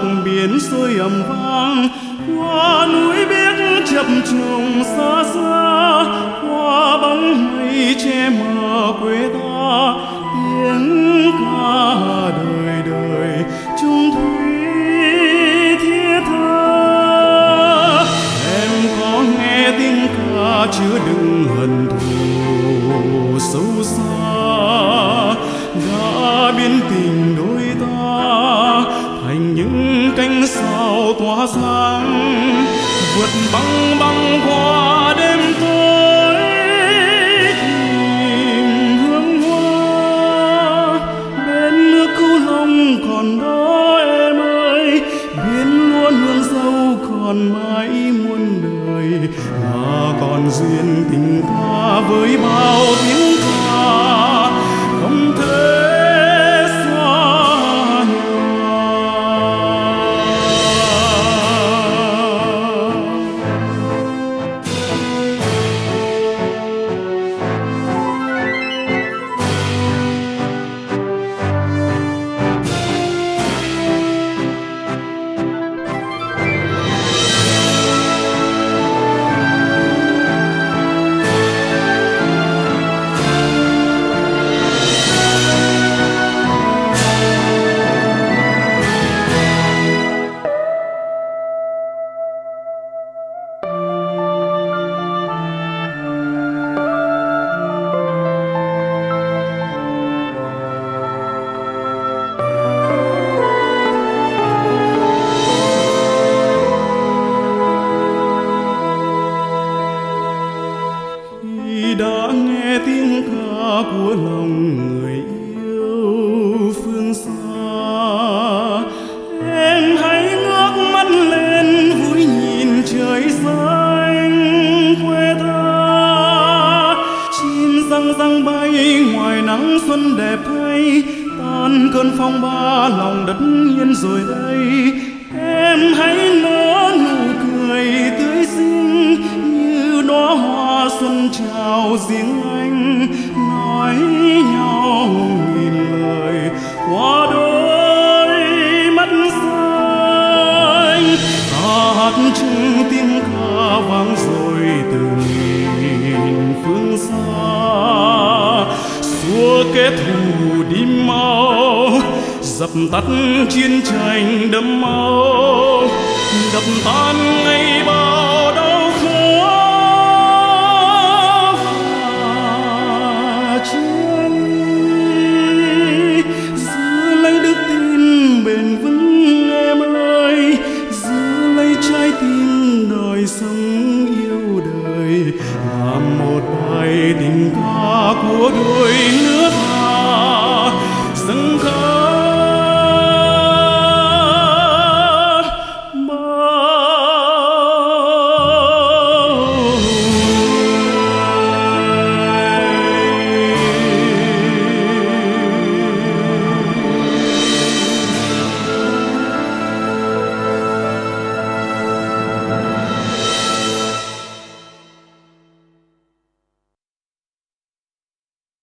lòng biển sôi ầm vang, qua núi biếc chập trùng xa xa, qua bóng mây che mờ quê ta, tiếng ca đời đời chung thủy thiết tha. Em có nghe tiếng ca chứa đựng hận thù sâu xa, đã biến tình đôi ta thành những cánh sao tỏa sáng, vượt băng băng qua đêm tối tìm hương hoa. Bên nước Cửu Long còn đó em ơi, biển luôn hương dâu còn mãi muôn đời, mà còn duyên tình ta với bao tiếng ca không thể xóa nhòa. Đã nghe tiếng ca của lòng người yêu phương xa, em hãy ngước mắt lên vui nhìn trời xanh quê ta. Chim răng răng bay ngoài nắng xuân đẹp thay, tan cơn phong ba lòng đất yên rồi đây. Em hãy nở nụ cười tươi xinh như đóa hoa xuân chào riêng anh, nói nhau nghìn lời qua đôi mắt xanh. Ta hát chung tiếng ca vang rồi từ nghìn phương xa, xua kẻ thù đi mau, dập tắt chiến tranh đẫm máu, đập tan